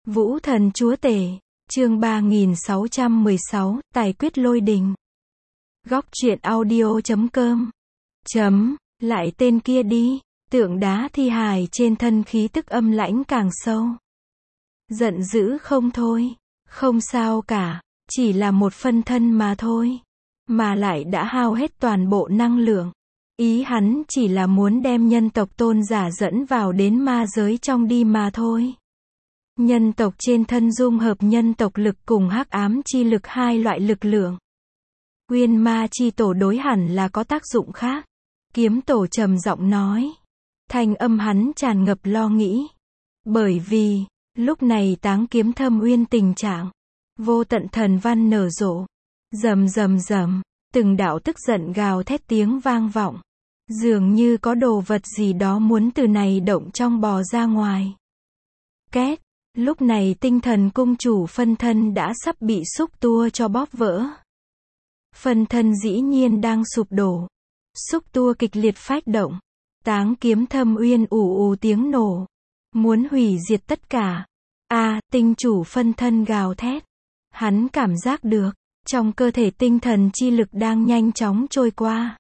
Vũ thần chúa tể, chương 3616, tài quyết lôi đình. Góc truyện audio.com. Lại tên kia đi, tượng đá thi hài trên thân khí tức âm lãnh càng sâu. Giận dữ không thôi, không sao cả, chỉ là một phân thân mà thôi. Mà lại đã hao hết toàn bộ năng lượng. Ý hắn chỉ là muốn đem nhân tộc tôn giả dẫn vào đến ma giới trong đi mà thôi. Nhân tộc trên thân dung hợp nhân tộc lực cùng hắc ám chi lực hai loại lực lượng. Uyên ma chi tổ đối hẳn là có tác dụng khác. Kiếm tổ trầm giọng nói. Thanh âm hắn tràn ngập lo nghĩ. Bởi vì, lúc này táng kiếm thâm uyên tình trạng. Vô tận thần văn nở rộ. Rầm rầm rầm, từng đạo tức giận gào thét tiếng vang vọng. Dường như có đồ vật gì đó muốn từ này động trong bò ra ngoài. Két, lúc này tinh thần cung chủ phân thân đã sắp bị xúc tua cho bóp vỡ. Phân thân dĩ nhiên đang sụp đổ. Xúc tua kịch liệt phách động. Táng kiếm thâm uyên ù ù tiếng nổ. Muốn hủy diệt tất cả. Tinh chủ phân thân gào thét. Hắn cảm giác được, trong cơ thể tinh thần chi lực đang nhanh chóng trôi qua.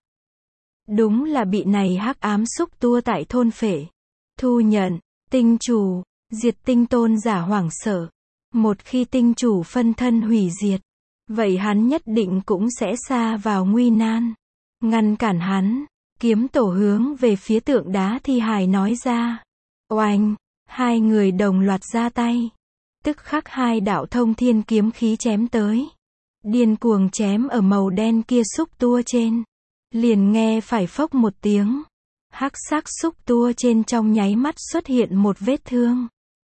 Đúng là bị này hắc ám xúc tua tại thôn phệ. Thu nhận, tinh chủ, diệt tinh tôn giả hoảng sợ. Một khi tinh chủ phân thân hủy diệt, vậy hắn nhất định cũng sẽ sa vào nguy nan. Ngăn cản hắn, kiếm tổ hướng về phía tượng đá thi hài nói ra. Oanh, hai người đồng loạt ra tay. Tức khắc hai đạo thông thiên kiếm khí chém tới. Điên cuồng chém ở màu đen kia xúc tua trên. Liền nghe phải phốc một tiếng. Hắc sắc xúc tua trên trong nháy mắt xuất hiện một vết thương.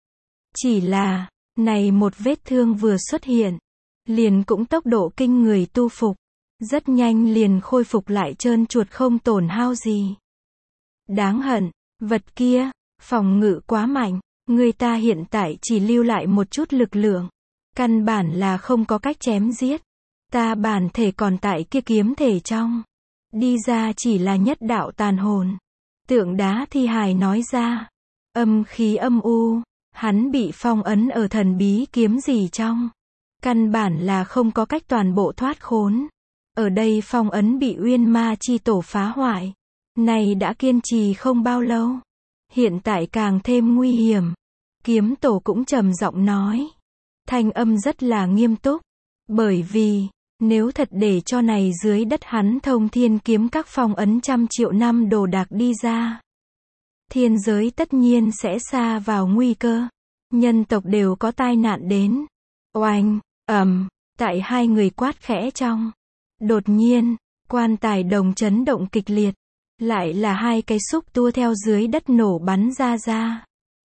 Chỉ là, này một vết thương vừa xuất hiện, liền cũng tốc độ kinh người tu phục. Rất nhanh liền khôi phục lại trơn chuột không tổn hao gì. Đáng hận, vật kia, phòng ngự quá mạnh, người ta hiện tại chỉ lưu lại một chút lực lượng. Căn bản là không có cách chém giết. Ta bản thể còn tại kia kiếm thể trong. Đi ra chỉ là nhất đạo tàn hồn. Tượng đá thi hài nói ra. Âm khí âm u. Hắn bị phong ấn ở thần bí kiếm gì trong. Căn bản là không có cách toàn bộ thoát khốn. Ở đây phong ấn bị uyên ma chi tổ phá hoại. Này đã kiên trì không bao lâu. Hiện tại càng thêm nguy hiểm. Kiếm tổ cũng trầm giọng nói. Thanh âm rất là nghiêm túc. Bởi vì, nếu thật để cho này dưới đất hắn thông thiên kiếm các phong ấn trăm triệu năm đồ đạc đi ra. Thiên giới tất nhiên sẽ sa vào nguy cơ. Nhân tộc đều có tai nạn đến. Oanh, tại hai người quát khẽ trong. Đột nhiên, quan tài đồng chấn động kịch liệt. Lại là hai cái xúc tua theo dưới đất nổ bắn ra.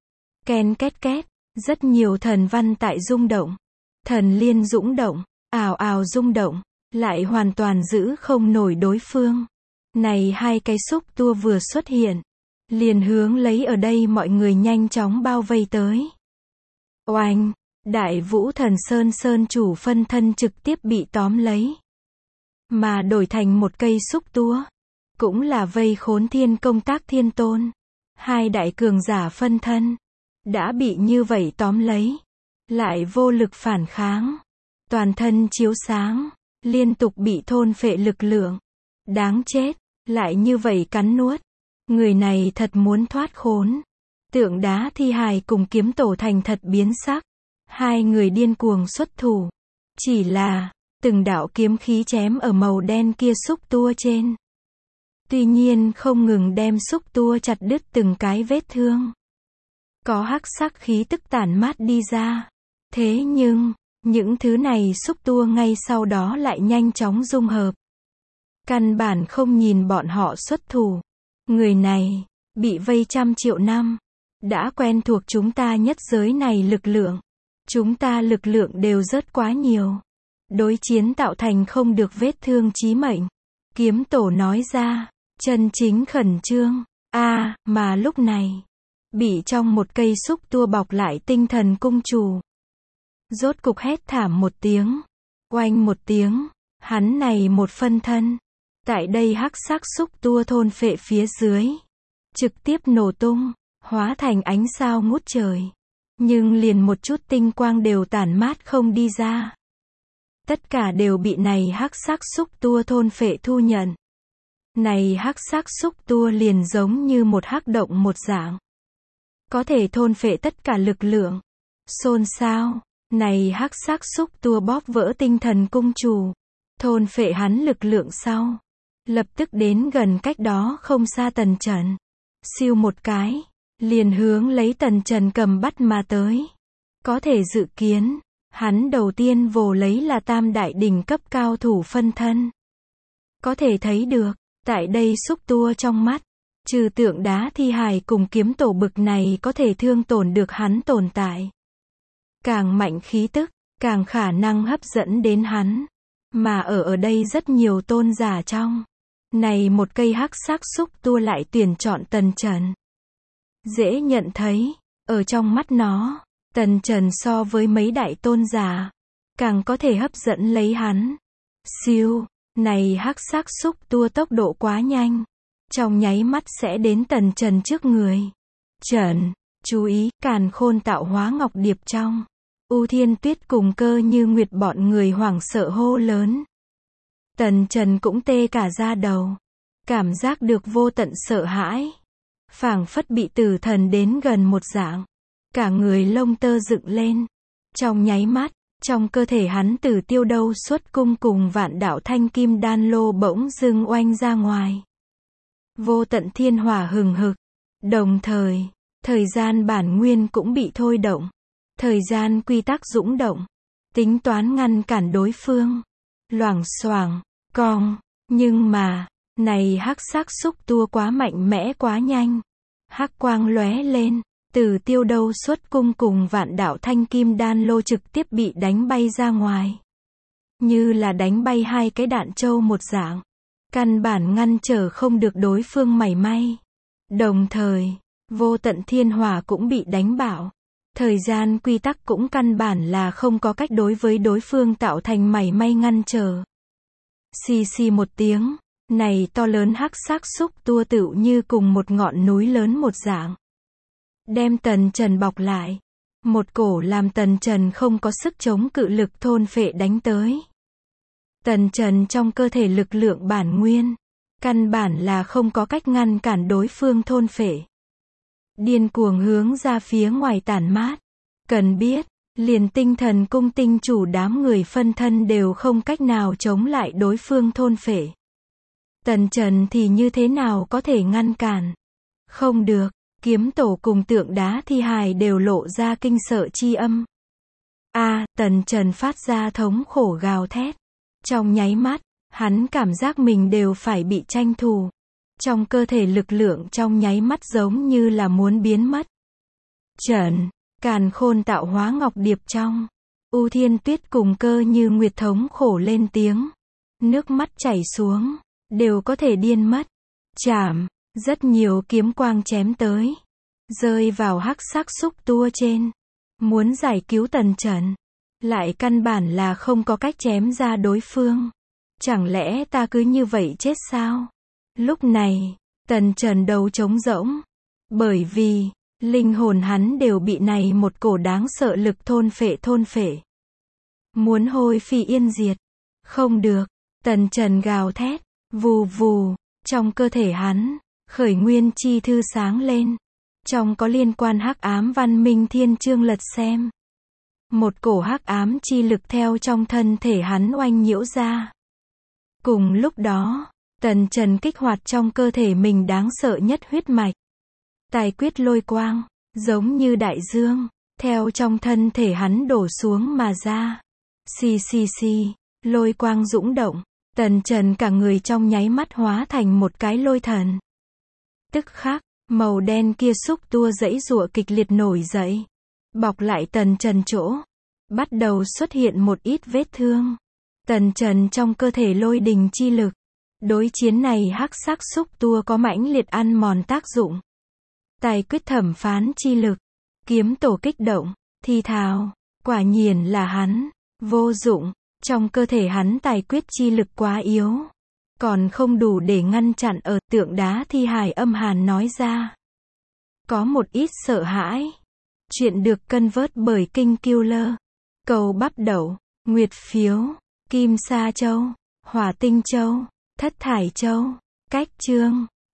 Ken két két, rất nhiều thần văn tại rung động. Thần liên dũng động, ào ào rung động, lại hoàn toàn giữ không nổi đối phương. Này hai cái xúc tua vừa xuất hiện, liền hướng lấy ở đây mọi người nhanh chóng bao vây tới. Oanh, đại vũ thần sơn chủ phân thân trực tiếp bị tóm lấy. Mà đổi thành một cây xúc tua. Cũng là vây khốn thiên công tác thiên tôn. Hai đại cường giả phân thân. Đã bị như vậy tóm lấy. Lại vô lực phản kháng. Toàn thân chiếu sáng. Liên tục bị thôn phệ lực lượng. Đáng chết. Lại như vậy cắn nuốt. Người này thật muốn thoát khốn. Tượng đá thi hài cùng kiếm tổ thành thật biến sắc. Hai người điên cuồng xuất thủ. Chỉ là, từng đạo kiếm khí chém ở màu đen kia xúc tua trên. Tuy nhiên không ngừng đem xúc tua chặt đứt từng cái vết thương. Có hắc sắc khí tức tản mát đi ra. Thế nhưng, những thứ này xúc tua ngay sau đó lại nhanh chóng dung hợp. Căn bản không nhìn bọn họ xuất thủ. Người này, bị vây trăm triệu năm. Đã quen thuộc chúng ta nhất giới này lực lượng. Chúng ta lực lượng đều rất quá nhiều. Đối chiến tạo thành không được vết thương chí mệnh. Kiếm tổ nói ra. Chân chính khẩn trương. Mà lúc này, bị trong một cây xúc tua bọc lại tinh thần cung chủ. Rốt cục hét thảm một tiếng. Oanh một tiếng. Hắn này một phân thân. Tại đây hắc sắc xúc tua thôn phệ phía dưới. Trực tiếp nổ tung. Hóa thành ánh sao ngút trời. nhưng liền một chút tinh quang đều tản mát không đi ra. Tất cả đều bị này hắc sắc xúc tua thôn phệ thu nhận. Này hắc sắc xúc tua liền giống như một hắc động một dạng. Có thể thôn phệ tất cả lực lượng. Xôn xao, này hắc sắc xúc tua bóp vỡ tinh thần cung chủ. Thôn phệ hắn lực lượng sau. Lập tức đến gần cách đó không xa Tần Trần. Siêu một cái, liền hướng lấy Tần Trần cầm bắt mà tới. Có thể dự kiến, hắn đầu tiên vồ lấy là tam đại đỉnh cấp cao thủ phân thân. Có thể thấy được, tại đây xúc tua trong mắt, trừ tượng đá thi hài cùng kiếm tổ bực này có thể thương tổn được hắn tồn tại. Càng mạnh khí tức, càng khả năng hấp dẫn đến hắn. Mà ở đây rất nhiều tôn giả trong. Này một cây hắc sắc xúc tua lại tuyển chọn Tần Trần. Dễ nhận thấy, ở trong mắt nó, Tần Trần so với mấy đại tôn giả, càng có thể hấp dẫn lấy hắn. Siêu, này hắc sắc xúc tua tốc độ quá nhanh. Trong nháy mắt sẽ đến Tần Trần trước người. Trần, chú ý, càn khôn tạo hóa ngọc điệp trong. U Thiên Tuyết cùng Cơ Như Nguyệt bọn người hoảng sợ hô lớn. Tần Trần cũng tê cả da đầu. Cảm giác được vô tận sợ hãi. Phảng phất bị tử thần đến gần một dạng. Cả người lông tơ dựng lên. Trong nháy mắt, trong cơ thể hắn Tử Tiêu Đâu xuất cung cùng vạn đạo thanh kim đan lô bỗng dưng oanh ra ngoài. Vô tận thiên hỏa hừng hực. Đồng thời, thời gian bản nguyên cũng bị thôi động. Thời gian quy tắc dũng động. Tính toán ngăn cản đối phương. Loảng xoảng, cong. Nhưng mà, này hắc sắc xúc tua quá mạnh mẽ quá nhanh. Hắc quang lóe lên. Tử Tiêu Đâu xuất cung cùng vạn đạo thanh kim đan lô trực tiếp bị đánh bay ra ngoài. Như là đánh bay hai cái đạn trâu một dạng. Căn bản ngăn trở không được đối phương mảy may. Đồng thời, vô tận thiên hỏa cũng bị đánh bạo. Thời gian quy tắc cũng căn bản là không có cách đối với đối phương tạo thành mảy may ngăn trở. Xì xì một tiếng, này to lớn hắc sắc xúc tua tựu như cùng một ngọn núi lớn một dạng. Đem Tần Trần bọc lại. Một cổ làm Tần Trần không có sức chống cự lực thôn phệ đánh tới. Tần Trần trong cơ thể lực lượng bản nguyên. Căn bản là không có cách ngăn cản đối phương thôn phệ. Điên cuồng hướng ra phía ngoài tản mát. Cần biết, liền tinh thần cung tinh chủ đám người phân thân đều không cách nào chống lại đối phương thôn phệ. Tần Trần thì như thế nào có thể ngăn cản? Không được, kiếm tổ cùng tượng đá thi hài đều lộ ra kinh sợ chi âm. Tần Trần phát ra thống khổ gào thét. Trong nháy mắt, hắn cảm giác mình đều phải bị tranh thủ. Trong cơ thể lực lượng trong nháy mắt giống như là muốn biến mất. Trần, càn khôn tạo hóa ngọc điệp trong. U Thiên Tuyết cùng Cơ Như Nguyệt thống khổ lên tiếng. Nước mắt chảy xuống, đều có thể điên mất. Chảm, rất nhiều kiếm quang chém tới. Rơi vào hắc sắc xúc tua trên. Muốn giải cứu Tần Trần. Lại căn bản là không có cách chém ra đối phương. Chẳng lẽ ta cứ như vậy chết sao? Lúc này, Tần Trần đầu trống rỗng. Bởi vì, linh hồn hắn đều bị này một cổ đáng sợ lực thôn phệ. Muốn hôi phi yên diệt. Không được, Tần Trần gào thét, vù vù, trong cơ thể hắn, khởi nguyên chi thư sáng lên. Trong có liên quan hắc ám văn minh thiên chương lật xem. Một cổ hắc ám chi lực theo trong thân thể hắn oanh nhiễu ra. Cùng lúc đó, Tần Trần kích hoạt trong cơ thể mình đáng sợ nhất huyết mạch. Tài quyết lôi quang, giống như đại dương, theo trong thân thể hắn đổ xuống mà ra. Xì, lôi quang dũng động, Tần Trần cả người trong nháy mắt hóa thành một cái lôi thần. Tức khắc, màu đen kia xúc tua giãy giụa kịch liệt nổi dậy. Bọc lại Tần Trần chỗ. Bắt đầu xuất hiện một ít vết thương. Tần Trần trong cơ thể lôi đình chi lực. Đối chiến này hắc sắc xúc tua có mãnh liệt ăn mòn tác dụng. Tài quyết thẩm phán chi lực. Kiếm tổ kích động, thi thào. Quả nhiên là hắn. Vô dụng. Trong cơ thể hắn tài quyết chi lực quá yếu. Còn không đủ để ngăn chặn ở tượng đá thi hài âm hàn nói ra. Có một ít sợ hãi. Chuyện được convert bởi King Killer. Cầu bắp đậu, nguyệt phiếu, kim sa châu, hỏa tinh châu, thất thải châu. Cách chương